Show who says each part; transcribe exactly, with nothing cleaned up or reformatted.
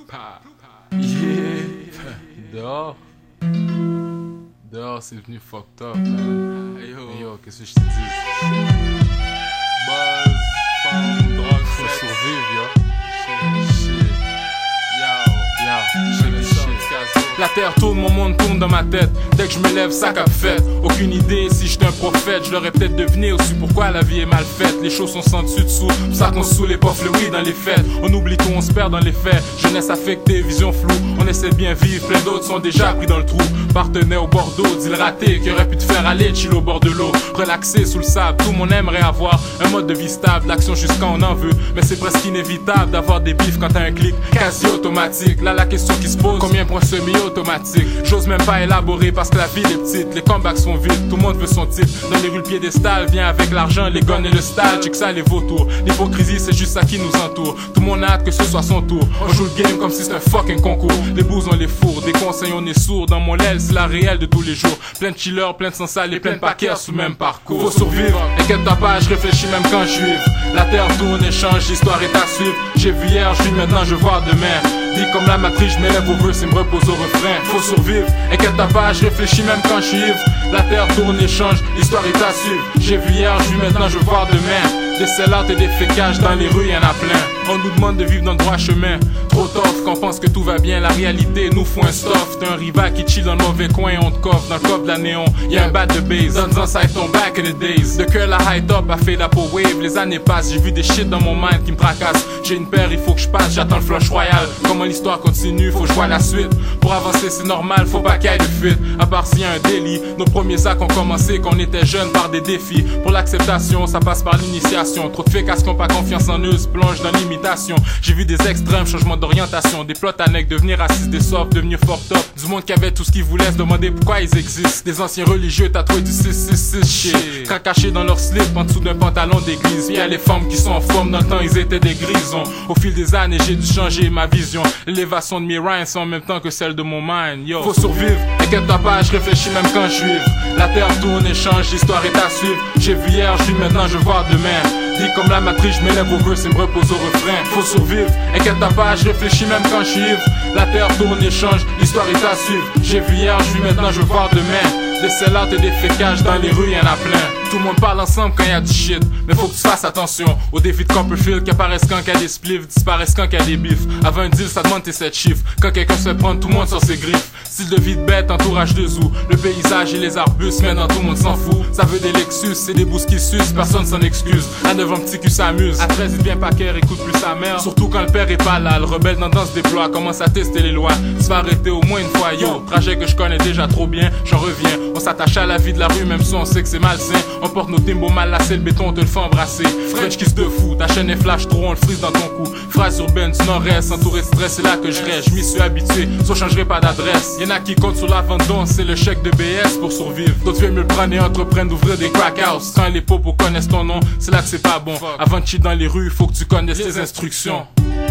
Speaker 1: Yeah. Dehors. Dehors, c'est venu fucked up, man. Hey yo, hey, yo qu'est-ce que je te dis? Buzz, femme, drogue, faut survivre, yo. Shit, shit. Yo, yo, shit, shit. La terre tourne, mon monde tourne dans ma tête. Dès que je me lève, ça cap fait. Aucune idée, si j'étais un prophète, je l'aurais peut-être deviné aussi pourquoi la vie est mal faite. Les choses sont sans dessus dessous, pour ça qu'on se saoule et poffe le oui dans les fêtes. On oublie tout, on se perd dans les faits. Jeunesse affectée, vision floue. On essaie de bien vivre, plein d'autres sont déjà pris dans le trou. Partenaire au Bordeaux, dit le raté qui aurait pu te faire aller chill au bord de l'eau. Relaxer sous le sable, tout le monde aimerait avoir un mode de vie stable, l'action jusqu'à on en veut. Mais c'est presque inévitable d'avoir des bifs quand t'as un clic quasi automatique. Là la question qui se pose, combien pour un semi-automatique? J'ose même pas élaborer parce que la ville est petite, les comebacks sont vides, tout le monde veut son titre. Dans les rues le piédestal vient avec l'argent, les guns et le style, check ça les vautours. L'hypocrisie c'est juste ça qui nous entoure, tout le monde a hâte que ce soit son tour. On joue le game comme si c'était un fucking concours. Les bouses on les fourre, des conseils on est sourd. Dans mon l'aile c'est la réelle de tous les jours. Plein de chillers, plein de sans sales et plein de paquets sous même parcours. Faut survivre, inquiète-toi pas, je réfléchis même quand je suis. La terre tourne et change, l'histoire est à suivre. J'ai vu hier, je vis maintenant, je vois demain. Dit comme la matrice, je m'élève au verse et me repose au refrain. Faut survivre, inquiète-toi pas, je réfléchis même quand je suis ivre. La terre tourne et change, l'histoire est à suivre. J'ai vu hier, je vis maintenant, je vois demain. Des sell-out et des fécages dans les rues, y'en a plein. On nous demande de vivre dans le droit chemin. Trop tough qu'on pense que tout va bien, la réalité nous fout un stuff. T'es un rival qui chill dans le mauvais coin, on te coffre dans le coffre de la néon. Y'a un bat de base, dans disant ça ton back in the days. De que la high top a fait la peau wave, les années passent, j'ai vu des shit dans mon mind qui me tracassent. J'ai une paire, il faut que je passe, j'attends le flush royal. Comment l'histoire continue, faut que je vois la suite. Pour avancer c'est normal, faut pas qu'il y ait de fuite. À part s'il y a un délit, nos premiers actes ont commencé quand on était jeunes par des défis. Pour l'acceptation, ça passe par l'initiation. Trop de fécaces qui ont pas confiance en eux se plongent dans l'imitation. J'ai vu des extrêmes, changement d'orientation. Des plots annexes, devenir racistes, des softs, devenir fort top. Du monde qui avait tout ce qu'ils voulaient, se demander pourquoi ils existent. Des anciens religieux tatoués du six six six shit. Cracaché dans leur slip en dessous d'un pantalon d'église. Puis y'a les femmes qui sont en forme, dans le temps ils étaient des grisons. Au fil des années j'ai dû changer ma vision. L'élévation de mes rhymes c'est en même temps que celle de mon mind. Yo, faut survivre, inquiète-toi pas, je réfléchis même quand je suis. La terre tourne et change, l'histoire est à suivre. J'ai vu hier, je vis maintenant, je vois demain. Dit comme la matrice, je m'élève au verse et me repose au refrain. Faut survivre, inquiète-toi pas, je réfléchis même quand je suis ivre. La terre tourne et change, l'histoire est à suivre. J'ai vu hier, je vis maintenant, je vois demain. Des sell-out et des fécages dans les rues, y'en a plein. Tout le monde parle ensemble quand y'a du shit. Mais faut que tu fasses attention aux défis de Copperfield qui apparaissent quand qu'il y a des spliffs, disparaissent quand qu'il y a des bifs. Avant un deal, ça demande tes sept chiffres. Quand quelqu'un se fait prendre, tout le monde sur ses griffes. Style de vie de bête, entourage de zoo. Le paysage et les arbustes, maintenant tout le monde s'en fout. Ça veut des Lexus, c'est des boosts qui sucent, personne s'en excuse. À neuf ans, petit cul s'amuse. À treize, il devient paquet, écoute plus sa mère. Surtout quand le père est pas là, le rebelle dans se déploie, commence à tester les lois. Se fait arrêter au moins une fois, yo. Trajet que je connais déjà trop bien, j'en reviens. On s'attache à la vie de la rue, même si on sait que c'est malsain. On porte nos timbos mal lacés, le béton, on te le fait embrasser. French kiss de fou, ta chaîne est flash trop, on le frise dans ton cou. Phrase urbaine du nord-est, entouré de stress, c'est là que je reste. Je m'y suis habitué, so changerai pas d'adresse. Y'en a qui comptent sur la vente d'once, c'est le chèque de B S pour survivre. D'autres viennent me le prendre et entreprennent d'ouvrir des crack house. Quand les popos connaissent ton nom, c'est là que c'est pas bon. Avant de cheat dans les rues, faut que tu connaisses tes instructions.